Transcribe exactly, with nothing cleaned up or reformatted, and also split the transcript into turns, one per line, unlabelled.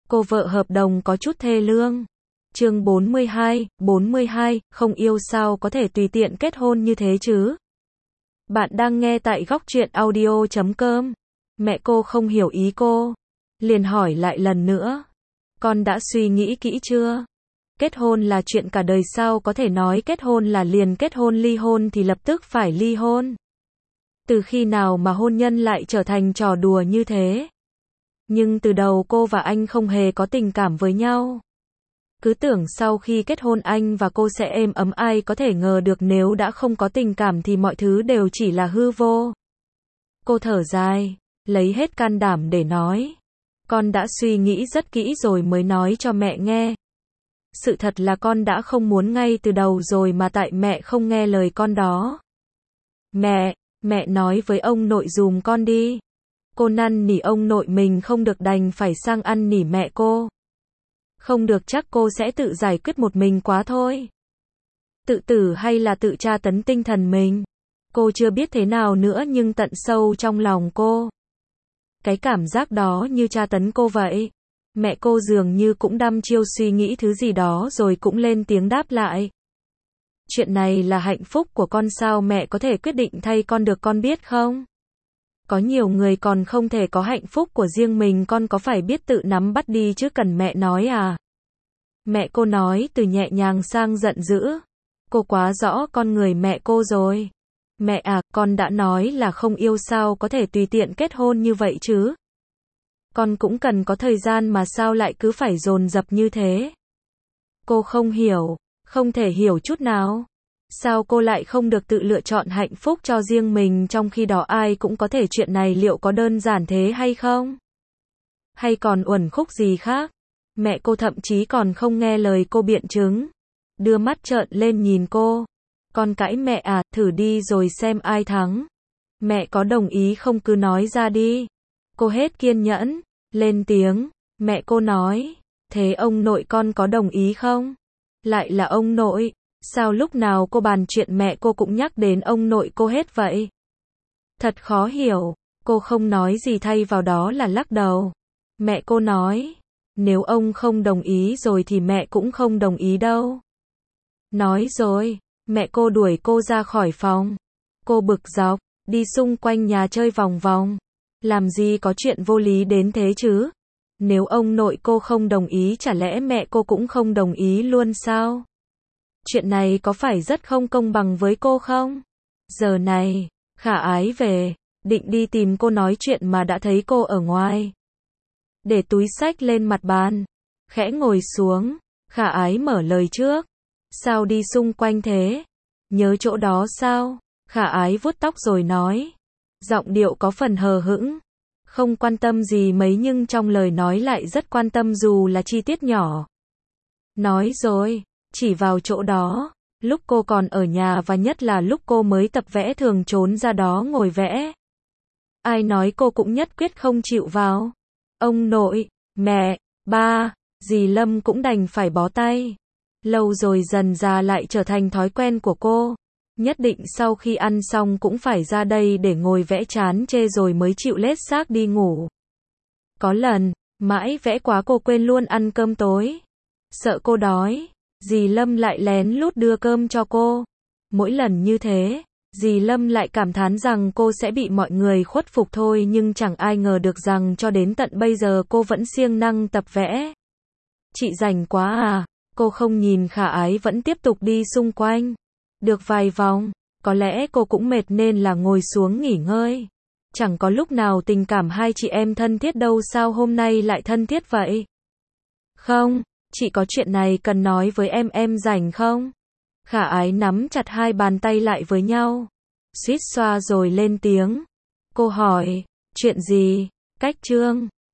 Cô vợ hợp đồng có chút thê lương. Chương bốn mươi hai, bốn mươi hai, không yêu sao có thể tùy tiện kết hôn như thế chứ? Bạn đang nghe tại góc truyện audio chấm com. Mẹ cô không hiểu ý cô, liền hỏi lại lần nữa. Con đã suy nghĩ kỹ chưa? Kết hôn là chuyện cả đời, sao có thể nói kết hôn là liền kết hôn, ly hôn thì lập tức phải ly hôn? Từ khi nào mà hôn nhân lại trở thành trò đùa như thế? Nhưng từ đầu cô và anh không hề có tình cảm với nhau. Cứ tưởng sau khi kết hôn anh và cô sẽ êm ấm, ai có thể ngờ được nếu đã không có tình cảm thì mọi thứ đều chỉ là hư vô. Cô thở dài, lấy hết can đảm để nói. Con đã suy nghĩ rất kỹ rồi mới nói cho mẹ nghe. Sự thật là con đã không muốn ngay từ đầu rồi mà tại mẹ không nghe lời con đó. Mẹ, mẹ nói với ông nội giùm con đi. Cô năn nỉ ông nội mình không được đành phải sang ăn nỉ mẹ cô. Không được chắc cô sẽ tự giải quyết một mình quá thôi. Tự tử hay là tự tra tấn tinh thần mình? Cô chưa biết thế nào nữa nhưng tận sâu trong lòng cô, cái cảm giác đó như tra tấn cô vậy. Mẹ cô dường như cũng đăm chiêu suy nghĩ thứ gì đó rồi cũng lên tiếng đáp lại. Chuyện này là hạnh phúc của con, sao mẹ có thể quyết định thay con được, con biết không? Có nhiều người còn không thể có hạnh phúc của riêng mình, con có phải biết tự nắm bắt đi chứ cần mẹ nói à? Mẹ cô nói từ nhẹ nhàng sang giận dữ. Cô quá rõ con người mẹ cô rồi. Mẹ à, con đã nói là không yêu, sao có thể tùy tiện kết hôn như vậy chứ? Con cũng cần có thời gian mà, sao lại cứ phải dồn dập như thế? Cô không hiểu, không thể hiểu chút nào. Sao cô lại không được tự lựa chọn hạnh phúc cho riêng mình, trong khi đó ai cũng có thể? Chuyện này liệu có đơn giản thế hay không? Hay còn uẩn khúc gì khác? Mẹ cô thậm chí còn không nghe lời cô biện chứng, đưa mắt trợn lên nhìn cô. Con cãi mẹ à, thử đi rồi xem ai thắng. Mẹ có đồng ý không cứ nói ra đi. Cô hết kiên nhẫn, lên tiếng. Mẹ cô nói, thế ông nội con có đồng ý không? Lại là ông nội. Sao lúc nào cô bàn chuyện mẹ cô cũng nhắc đến ông nội cô hết vậy? Thật khó hiểu. Cô không nói gì, thay vào đó là lắc đầu. Mẹ cô nói, nếu ông không đồng ý rồi thì mẹ cũng không đồng ý đâu. Nói rồi, mẹ cô đuổi cô ra khỏi phòng. Cô bực dọc, đi xung quanh nhà chơi vòng vòng. Làm gì có chuyện vô lý đến thế chứ? Nếu ông nội cô không đồng ý, chả lẽ mẹ cô cũng không đồng ý luôn sao? Chuyện này có phải rất không công bằng với cô không? Giờ này, Khả Ái về, định đi tìm cô nói chuyện mà đã thấy cô ở ngoài. Để túi xách lên mặt bàn, khẽ ngồi xuống, Khả Ái mở lời trước. Sao đi xung quanh thế? Nhớ chỗ đó sao? Khả Ái vuốt tóc rồi nói. Giọng điệu có phần hờ hững, không quan tâm gì mấy nhưng trong lời nói lại rất quan tâm dù là chi tiết nhỏ. Nói rồi, chỉ vào chỗ đó, lúc cô còn ở nhà và nhất là lúc cô mới tập vẽ thường trốn ra đó ngồi vẽ. Ai nói cô cũng nhất quyết không chịu vào. Ông nội, mẹ, ba, dì Lâm cũng đành phải bó tay. Lâu rồi dần dà lại trở thành thói quen của cô. Nhất định sau khi ăn xong cũng phải ra đây để ngồi vẽ chán chê rồi mới chịu lết xác đi ngủ. Có lần, mãi vẽ quá cô quên luôn ăn cơm tối. Sợ cô đói, dì Lâm lại lén lút đưa cơm cho cô. Mỗi lần như thế, dì Lâm lại cảm thán rằng cô sẽ bị mọi người khuất phục thôi, nhưng chẳng ai ngờ được rằng cho đến tận bây giờ cô vẫn siêng năng tập vẽ. Chị rảnh quá à? Cô không nhìn Khả Ái vẫn tiếp tục đi xung quanh. Được vài vòng, có lẽ cô cũng mệt nên là ngồi xuống nghỉ ngơi. Chẳng có lúc nào tình cảm hai chị em thân thiết đâu, sao hôm nay lại thân thiết vậy? Không, chị có chuyện này cần nói với em, em rảnh không? Khả Ái nắm chặt hai bàn tay lại với nhau, suýt xoa rồi lên tiếng. Cô hỏi, chuyện gì? Cách Trương,